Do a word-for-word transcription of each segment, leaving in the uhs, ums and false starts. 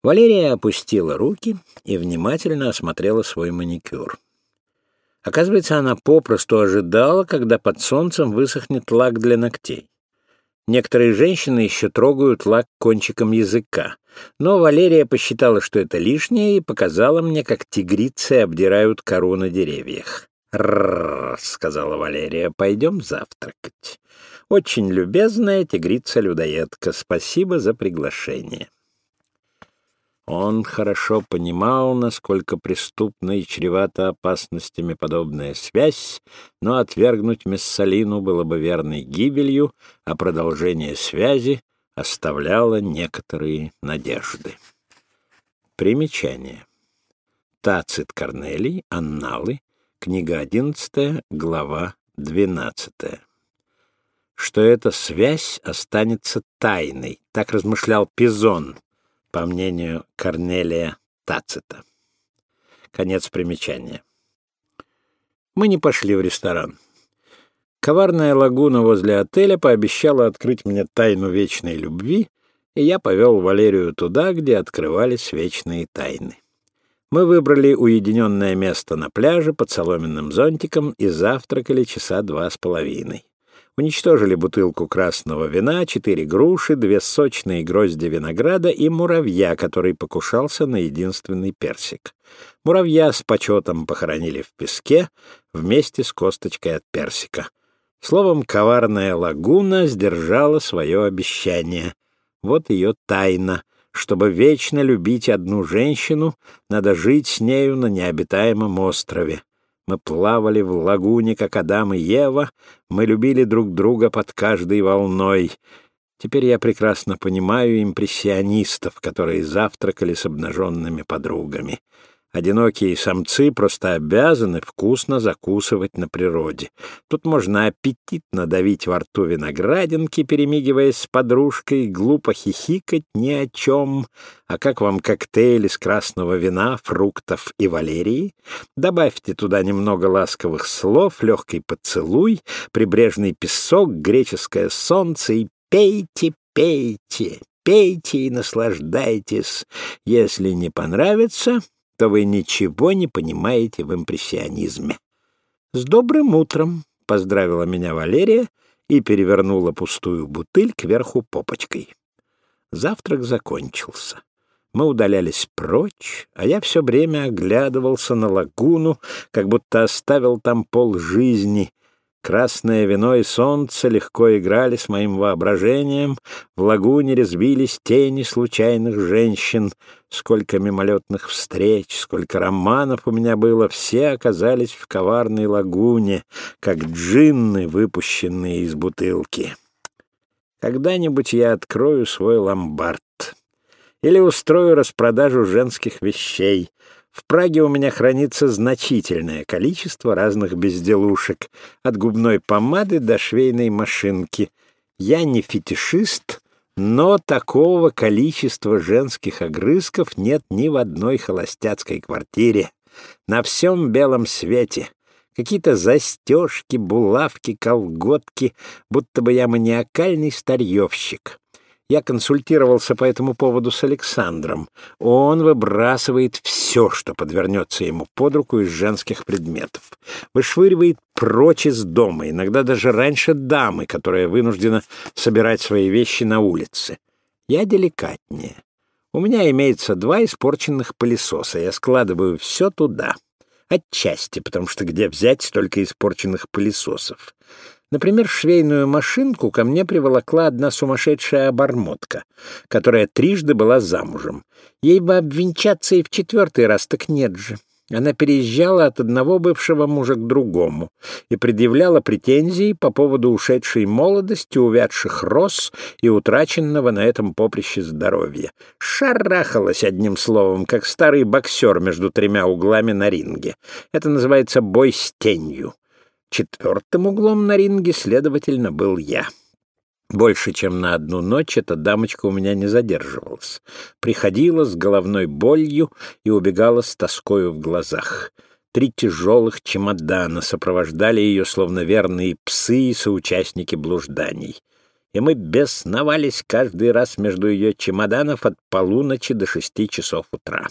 Валерия опустила руки и внимательно осмотрела свой маникюр. Оказывается, она попросту ожидала, когда под солнцем высохнет лак для ногтей. Некоторые женщины еще трогают лак кончиком языка, но Валерия посчитала, что это лишнее, и показала мне, как тигрицы обдирают кору на деревьях. «Рррр», — сказала Валерия, — «пойдем завтракать. Очень любезная тигрица-людоедка, спасибо за приглашение». Он хорошо понимал, насколько преступна и чревата опасностями подобная связь, но отвергнуть Мессалину было бы верной гибелью, а продолжение связи оставляло некоторые надежды. Примечание. Тацит Корнелий, Анналы, книга одиннадцатая, глава двенадцатая. Что эта связь останется тайной, так размышлял Пизон, по мнению Корнелия Тацита. Конец примечания. Мы не пошли в ресторан. Коварная лагуна возле отеля пообещала открыть мне тайну вечной любви, и я повел Валерию туда, где открывались вечные тайны. Мы выбрали уединенное место на пляже под соломенным зонтиком и завтракали часа два с половиной. Уничтожили бутылку красного вина, четыре груши, две сочные грозди винограда и муравья, который покушался на единственный персик. Муравья с почетом похоронили в песке вместе с косточкой от персика. Словом, коварная лагуна сдержала свое обещание. Вот ее тайна. Чтобы вечно любить одну женщину, надо жить с нею на необитаемом острове. Мы плавали в лагуне, как Адам и Ева, мы любили друг друга под каждой волной. Теперь я прекрасно понимаю импрессионистов, которые завтракали с обнаженными подругами. Одинокие самцы просто обязаны вкусно закусывать на природе. Тут можно аппетитно давить во рту виноградинки, перемигиваясь с подружкой, глупо хихикать ни о чем. А как вам коктейль из красного вина, фруктов и валерии? Добавьте туда немного ласковых слов, легкий поцелуй, прибрежный песок, греческое солнце и пейте, пейте, пейте и наслаждайтесь. Если не понравится, то вы ничего не понимаете в импрессионизме. «С добрым утром!» — поздравила меня Валерия и перевернула пустую бутыль кверху попочкой. Завтрак закончился. Мы удалялись прочь, а я все время оглядывался на лагуну, как будто оставил там полжизни. Красное вино и солнце легко играли с моим воображением, в лагуне резвились тени случайных женщин. Сколько мимолетных встреч, сколько романов у меня было, все оказались в коварной лагуне, как джинны, выпущенные из бутылки. Когда-нибудь я открою свой ломбард или устрою распродажу женских вещей. В Праге у меня хранится значительное количество разных безделушек, от губной помады до швейной машинки. Я не фетишист, но такого количества женских огрызков нет ни в одной холостяцкой квартире. На всем белом свете. Какие-то застежки, булавки, колготки, будто бы я маниакальный старьевщик. Я консультировался по этому поводу с Александром. Он выбрасывает все, что подвернется ему под руку из женских предметов. Вышвыривает прочь из дома, иногда даже раньше дамы, которая вынуждена собирать свои вещи на улице. Я деликатнее. У меня имеется два испорченных пылесоса. Я складываю все туда. Отчасти, потому что где взять столько испорченных пылесосов? Например, швейную машинку ко мне приволокла одна сумасшедшая обормотка, которая трижды была замужем. Ей бы обвенчаться и в четвертый раз, так нет же. Она переезжала от одного бывшего мужа к другому и предъявляла претензии по поводу ушедшей молодости, увядших роз и утраченного на этом поприще здоровья. Шарахалась, одним словом, как старый боксер между тремя углами на ринге. Это называется бой с тенью. Четвертым углом на ринге, следовательно, был я. Больше, чем на одну ночь, эта дамочка у меня не задерживалась. Приходила с головной болью и убегала с тоскою в глазах. Три тяжелых чемодана сопровождали ее, словно верные псы и соучастники блужданий. и мы бесновались каждый раз между ее чемоданов от полуночи до шести часов утра.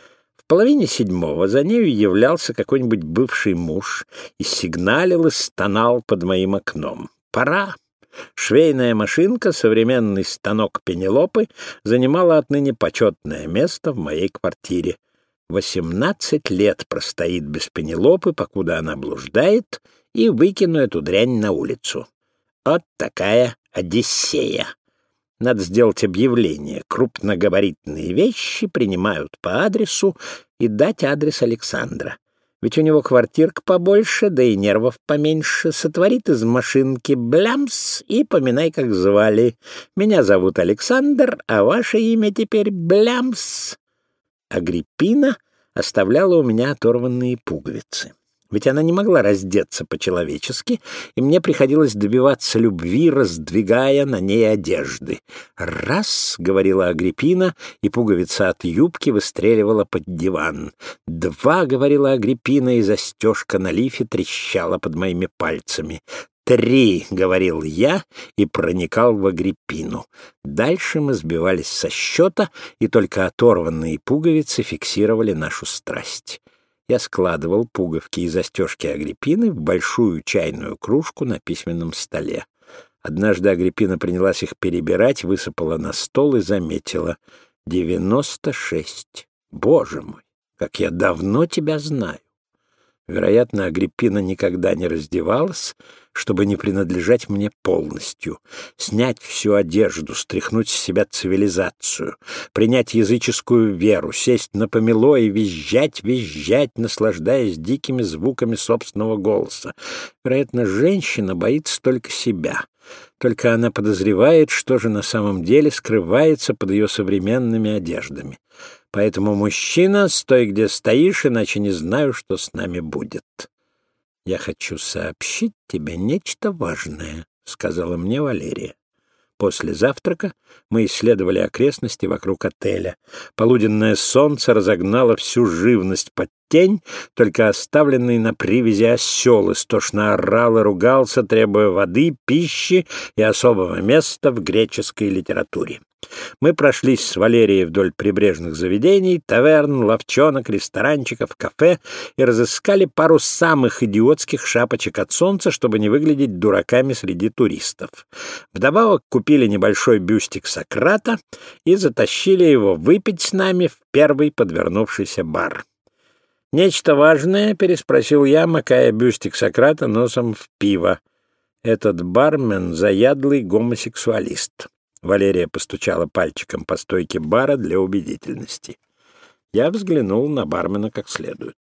В половине седьмого за нею являлся какой-нибудь бывший муж и сигналил и стонал под моим окном. «Пора!» Швейная машинка, современный станок Пенелопы, занимала отныне почетное место в моей квартире. Восемнадцать лет простоит без Пенелопы, покуда она блуждает, и выкину эту дрянь на улицу. Вот такая Одиссея. Надо сделать объявление. Крупногабаритные вещи принимают по адресу и дать адрес Александра. Ведь у него квартирка побольше, да и нервов поменьше. Сотворит из машинки блямс и поминай, как звали. Меня зовут Александр, а ваше имя теперь блямс. Агриппина оставляла у меня оторванные пуговицы. Ведь она не могла раздеться по-человечески, и мне приходилось добиваться любви, раздвигая на ней одежды. «Раз», — говорила Агриппина, и пуговица от юбки выстреливала под диван. «Два», — говорила Агриппина, и застежка на лифе трещала под моими пальцами. «Три», — говорил я и проникал в Агриппину. Дальше мы сбивались со счета, и только оторванные пуговицы фиксировали нашу страсть. Я складывал пуговки и застежки Агриппины в большую чайную кружку на письменном столе. Однажды Агриппина принялась их перебирать, высыпала на стол и заметила: «Девяносто шесть. Боже мой, как я давно тебя знаю!» Вероятно, Агриппина никогда не раздевалась, чтобы не принадлежать мне полностью, снять всю одежду, стряхнуть с себя цивилизацию, принять языческую веру, сесть на помело и визжать, визжать, наслаждаясь дикими звуками собственного голоса. Вероятно, женщина боится только себя. Только она подозревает, что же на самом деле скрывается под ее современными одеждами. Поэтому, мужчина, стой, где стоишь, иначе не знаю, что с нами будет. «Я хочу сообщить тебе нечто важное», — сказала мне Валерия. После завтрака мы исследовали окрестности вокруг отеля. Полуденное солнце разогнало всю живность под тень, только оставленный на привязи осел истошно орал и ругался, требуя воды, пищи и особого места в греческой литературе. Мы прошлись с Валерией вдоль прибрежных заведений, таверн, лавчонок, ресторанчиков, кафе и разыскали пару самых идиотских шапочек от солнца, чтобы не выглядеть дураками среди туристов. Вдобавок купили небольшой бюстик Сократа и затащили его выпить с нами в первый подвернувшийся бар. «Нечто важное?» — переспросил я, макая бюстик Сократа носом в пиво. «Этот бармен — заядлый гомосексуалист». Валерия постучала пальчиком по стойке бара для убедительности. Я взглянул на бармена как следует.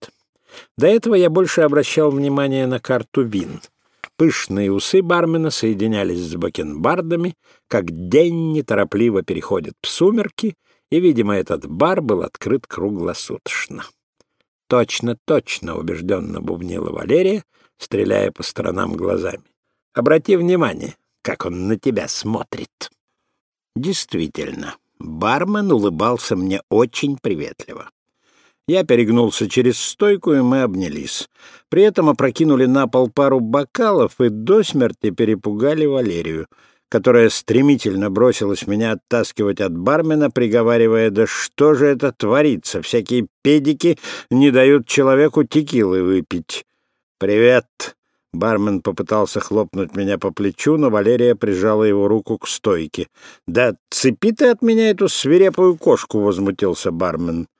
До этого я больше обращал внимание на карту вин. Пышные усы бармена соединялись с бакенбардами, как день неторопливо переходит в сумерки, и, видимо, этот бар был открыт круглосуточно. «Точно, точно», — убежденно бубнила Валерия, стреляя по сторонам глазами. «Обрати внимание, как он на тебя смотрит». Действительно, бармен улыбался мне очень приветливо. Я перегнулся через стойку, и мы обнялись. При этом опрокинули на пол пару бокалов и до смерти перепугали Валерию, которая стремительно бросилась меня оттаскивать от бармена, приговаривая: «Да что же это творится? Всякие педики не дают человеку текилы выпить». «Привет!» Бармен попытался хлопнуть меня по плечу, но Валерия прижала его руку к стойке. «Да цепи ты от меня эту свирепую кошку!» — возмутился бармен.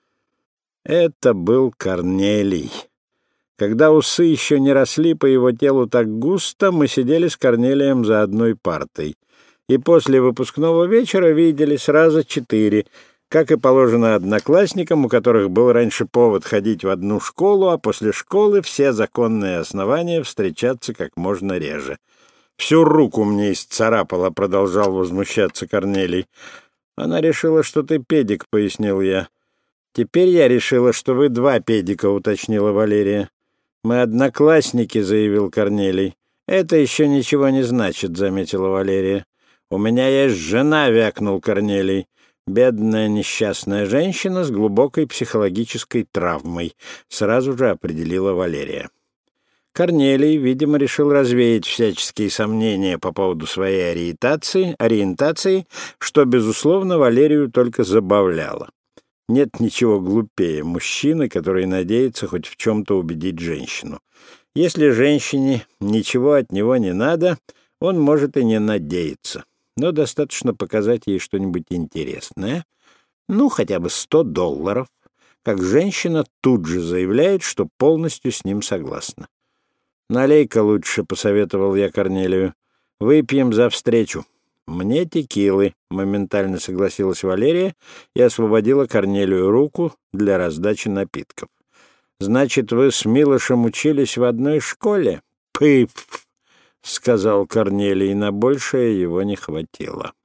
Это был Корнелий. Когда усы еще не росли по его телу так густо, мы сидели с Корнелием за одной партой. И после выпускного вечера виделись раза четыре, как и положено одноклассникам, у которых был раньше повод ходить в одну школу, а после школы все законные основания встречаться как можно реже. «Всю руку мне исцарапала», — продолжал возмущаться Корнелий. «Она решила, что ты педик», — пояснил я. «Теперь я решила, что вы два педика», — уточнила Валерия. «Мы одноклассники», — заявил Корнелий. «Это еще ничего не значит», — заметила Валерия. «У меня есть жена», — вякнул Корнелий. «Бедная несчастная женщина с глубокой психологической травмой», — сразу же определила Валерия. Корнелий, видимо, решил развеять всяческие сомнения по поводу своей ориентации, ориентации, что, безусловно, Валерию только забавляло. Нет ничего глупее мужчины, который надеется хоть в чем-то убедить женщину. Если женщине ничего от него не надо, он может и не надеяться. Но достаточно показать ей что-нибудь интересное, ну, хотя бы сто долларов, как женщина тут же заявляет, что полностью с ним согласна. «Налей-ка лучше», — посоветовал я Корнелию. «Выпьем за встречу». «Мне текилы», — моментально согласилась Валерия и освободила Корнелию руку для раздачи напитков. «Значит, вы с Милошем учились в одной школе?» «Пыф», — сказал Корнелий, — на большее его не хватило.